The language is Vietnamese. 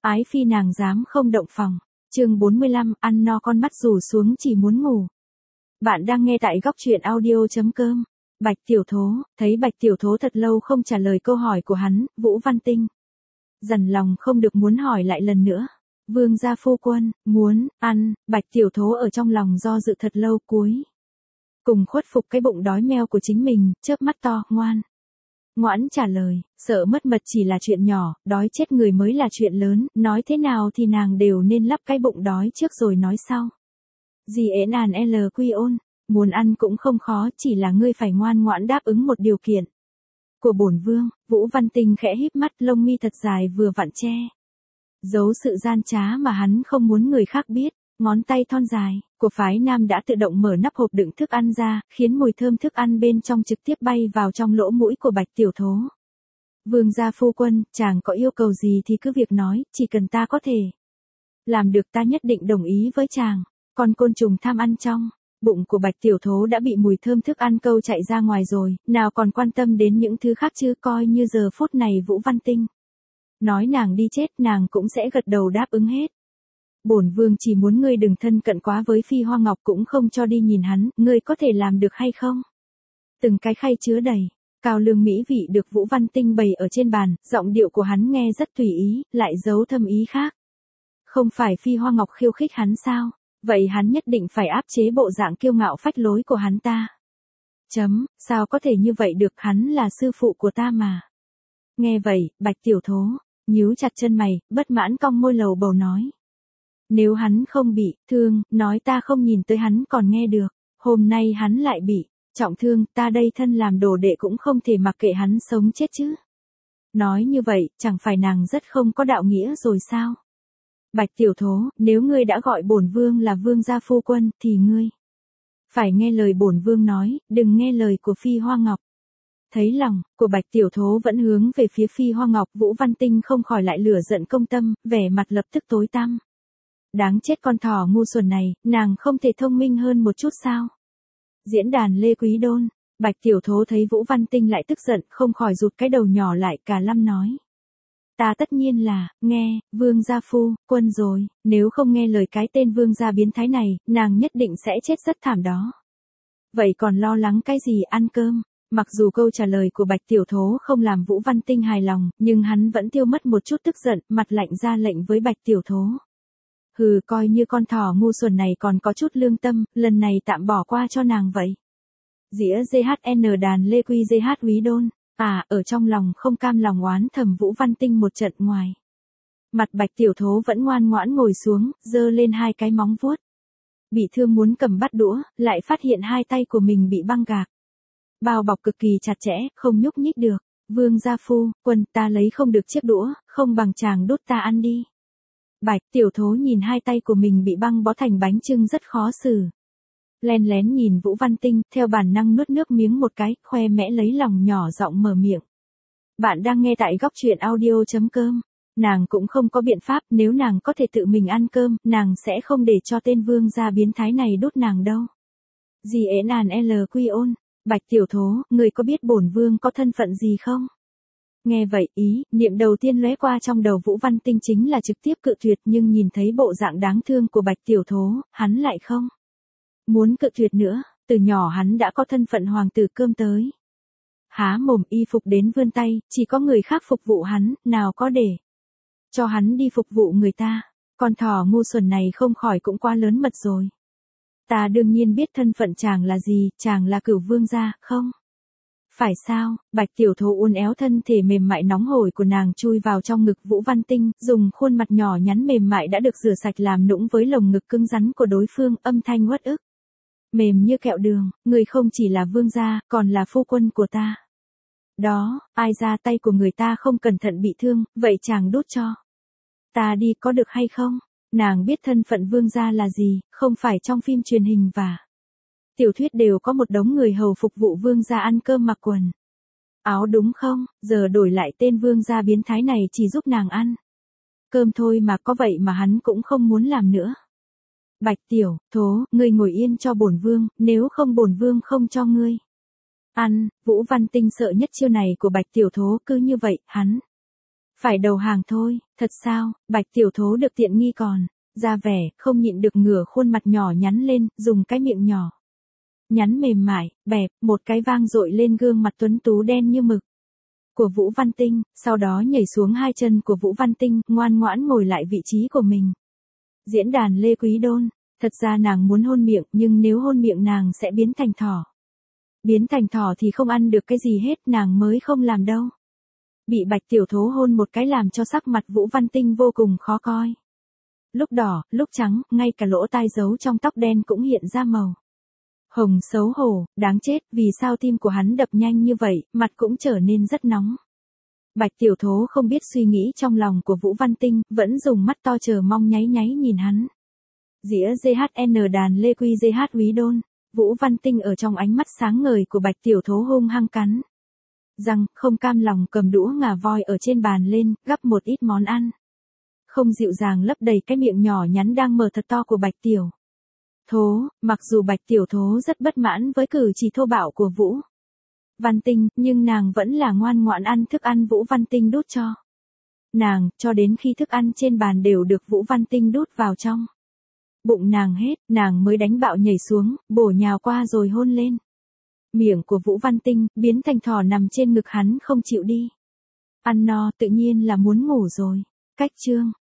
Ái phi nàng dám không động phòng. Chương 45, ăn no con mắt rủ xuống chỉ muốn ngủ. Bạn đang nghe tại góc truyện audio.com. Bạch Tiểu Thố, thấy Bạch Tiểu Thố thật lâu không trả lời câu hỏi của hắn, Vũ Văn Tinh dằn lòng không được muốn hỏi lại lần nữa. Vương gia phu quân, muốn, ăn, Bạch Tiểu Thố ở trong lòng do dự thật lâu cuối cùng khuất phục cái bụng đói meo của chính mình, chớp mắt to, ngoãn trả lời, sợ mất mật chỉ là chuyện nhỏ, đói chết người mới là chuyện lớn, nói thế nào thì nàng đều nên lắp cái bụng đói trước rồi nói sau. Dì ế nàn quy ôn, muốn ăn cũng không khó, chỉ là ngươi phải ngoan ngoãn đáp ứng một điều kiện của bổn vương. Vũ Văn Tinh khẽ híp mắt, lông mi thật dài vừa vặn che giấu sự gian trá mà hắn không muốn người khác biết. Ngón tay thon dài của phái nam đã tự động mở nắp hộp đựng thức ăn ra, khiến mùi thơm thức ăn bên trong trực tiếp bay vào trong lỗ mũi của Bạch Tiểu Thố. Vương gia phu quân, chàng có yêu cầu gì thì cứ việc nói, chỉ cần ta có thể làm được ta nhất định đồng ý với chàng. Còn côn trùng tham ăn trong bụng của Bạch Tiểu Thố đã bị mùi thơm thức ăn câu chạy ra ngoài rồi, nào còn quan tâm đến những thứ khác chứ. Coi như giờ phút này Vũ Văn Tinh nói nàng đi chết, nàng cũng sẽ gật đầu đáp ứng hết. Bổn vương chỉ muốn ngươi đừng thân cận quá với Phi Hoa Ngọc, cũng không cho đi nhìn hắn, ngươi có thể làm được hay không? Từng cái khay chứa đầy cao lương mỹ vị được Vũ Văn Tinh bày ở trên bàn, giọng điệu của hắn nghe rất tùy ý, lại giấu thâm ý khác. Không phải Phi Hoa Ngọc khiêu khích hắn sao? Vậy hắn nhất định phải áp chế bộ dạng kiêu ngạo phách lối của hắn ta. Sao có thể như vậy được, hắn là sư phụ của ta mà. Nghe vậy, Bạch Tiểu Thố nhíu chặt chân mày, bất mãn cong môi lầu bầu nói. Nếu hắn không bị thương, nói ta không nhìn tới hắn còn nghe được. Hôm nay hắn lại bị trọng thương, ta đây thân làm đồ đệ cũng không thể mặc kệ hắn sống chết chứ. Nói như vậy, chẳng phải nàng rất không có đạo nghĩa rồi sao? Bạch Tiểu Thố, nếu ngươi đã gọi bổn vương là vương gia phu quân, thì ngươi phải nghe lời bổn vương nói, đừng nghe lời của Phi Hoa Ngọc. Thấy lòng của Bạch Tiểu Thố vẫn hướng về phía Phi Hoa Ngọc, Vũ Văn Tinh không khỏi lại lửa giận công tâm, vẻ mặt lập tức tối tăm. Đáng chết con thỏ ngu xuẩn này, nàng không thể thông minh hơn một chút sao? Diễn đàn Lê Quý Đôn, Bạch Tiểu Thố thấy Vũ Văn Tinh lại tức giận, không khỏi rụt cái đầu nhỏ lại, cả lâm nói. Ta tất nhiên là, nghe, vương gia phu, quân rồi, nếu không nghe lời cái tên vương gia biến thái này, nàng nhất định sẽ chết rất thảm đó. Vậy còn lo lắng cái gì, ăn cơm? Mặc dù câu trả lời của Bạch Tiểu Thố không làm Vũ Văn Tinh hài lòng, nhưng hắn vẫn tiêu mất một chút tức giận, mặt lạnh ra lệnh với Bạch Tiểu Thố. Hừ, coi như con thỏ ngu xuẩn này còn có chút lương tâm, lần này tạm bỏ qua cho nàng vậy. Dĩa GHN đàn Lê Quy GH Quý Đôn. Ở trong lòng không cam lòng oán thầm Vũ Văn Tinh một trận ngoài. Mặt Bạch Tiểu Thố vẫn ngoan ngoãn ngồi xuống, giơ lên hai cái móng vuốt. Bị thương muốn cầm bắt đũa, lại phát hiện hai tay của mình bị băng gạc bao bọc cực kỳ chặt chẽ, không nhúc nhích được. Vương gia phu, quân, ta lấy không được chiếc đũa, không bằng chàng đút ta ăn đi. Bạch Tiểu Thố nhìn hai tay của mình bị băng bó thành bánh chưng rất khó xử. Len lén nhìn Vũ Văn Tinh, theo bản năng nuốt nước miếng một cái, khoe mẽ lấy lòng nhỏ giọng mở miệng. Bạn đang nghe tại góc truyện audio.com. Nàng cũng không có biện pháp, nếu nàng có thể tự mình ăn cơm, nàng sẽ không để cho tên vương gia biến thái này đút nàng đâu. Dì ế nàn quy ôn, Bạch Tiểu Thố, người có biết bổn vương có thân phận gì không? Nghe vậy, ý niệm đầu tiên lóe qua trong đầu Vũ Văn Tinh chính là trực tiếp cự tuyệt, nhưng nhìn thấy bộ dạng đáng thương của Bạch Tiểu Thố, hắn lại không muốn cự tuyệt nữa. Từ nhỏ hắn đã có thân phận hoàng tử cơm tới há mồm y phục đến vươn tay, chỉ có người khác phục vụ hắn, nào có để cho hắn đi phục vụ người ta. Con thỏ ngu xuẩn này không khỏi cũng quá lớn mật rồi. Ta đương nhiên biết thân phận chàng là gì, chàng là Cửu vương gia, không? Phải sao? Bạch Tiểu Thố uốn éo thân thể mềm mại nóng hổi của nàng chui vào trong ngực Vũ Văn Tinh, dùng khuôn mặt nhỏ nhắn mềm mại đã được rửa sạch làm nũng với lồng ngực cứng rắn của đối phương, âm thanh uất ức. Mềm như kẹo đường, người không chỉ là vương gia, còn là phu quân của ta. Đó, ai ra tay của người ta không cẩn thận bị thương, vậy chàng đút cho ta đi có được hay không? Nàng biết thân phận vương gia là gì, không phải trong phim truyền hình và tiểu thuyết đều có một đống người hầu phục vụ vương gia ăn cơm mặc quần áo đúng không? Giờ đổi lại tên vương gia biến thái này chỉ giúp nàng ăn cơm thôi mà, có vậy mà hắn cũng không muốn làm nữa. Bạch Tiểu Thố, ngươi ngồi yên cho bổn vương, nếu không bổn vương không cho ngươi ăn. Vũ Văn Tinh sợ nhất chiêu này của Bạch Tiểu Thố, cứ như vậy, hắn Phải đầu hàng thôi, thật sao, Bạch Tiểu Thố được tiện nghi còn, ra vẻ, không nhịn được ngửa khuôn mặt nhỏ nhắn lên, dùng cái miệng nhỏ. Nhắn mềm mại, bẹp, một cái vang dội lên gương mặt tuấn tú đen như mực. Của Vũ Văn Tinh, sau đó nhảy xuống hai chân của Vũ Văn Tinh, ngoan ngoãn ngồi lại vị trí của mình. Diễn đàn Lê Quý Đôn, thật ra nàng muốn hôn miệng, nhưng nếu hôn miệng nàng sẽ biến thành thỏ. Biến thành thỏ thì không ăn được cái gì hết, nàng mới không làm đâu. Bị Bạch Tiểu Thố hôn một cái làm cho sắc mặt Vũ Văn Tinh vô cùng khó coi. Lúc đỏ, lúc trắng, ngay cả lỗ tai giấu trong tóc đen cũng hiện ra màu hồng xấu hổ, đáng chết, vì sao tim của hắn đập nhanh như vậy, mặt cũng trở nên rất nóng. Bạch Tiểu Thố không biết suy nghĩ trong lòng của Vũ Văn Tinh, vẫn dùng mắt to chờ mong nháy nháy nhìn hắn. Dĩa GHN đàn Lê Quy GH Quý Đôn, Vũ Văn Tinh ở trong ánh mắt sáng ngời của Bạch Tiểu Thố hung hăng cắn. Răng, không cam lòng cầm đũa ngà voi ở trên bàn lên, gắp một ít món ăn. Không dịu dàng lấp đầy cái miệng nhỏ nhắn đang mở thật to của Bạch Tiểu Thố, mặc dù Bạch Tiểu Thố rất bất mãn với cử chỉ thô bạo của Vũ Văn Tinh, nhưng nàng vẫn là ngoan ngoãn ăn thức ăn Vũ Văn Tinh đút cho nàng, cho đến khi thức ăn trên bàn đều được Vũ Văn Tinh đút vào trong bụng nàng hết, nàng mới đánh bạo nhảy xuống, bổ nhào qua rồi hôn lên. Miệng của Vũ Văn Tinh biến thành thỏ nằm trên ngực hắn không chịu đi. Ăn no tự nhiên là muốn ngủ rồi. Cách chương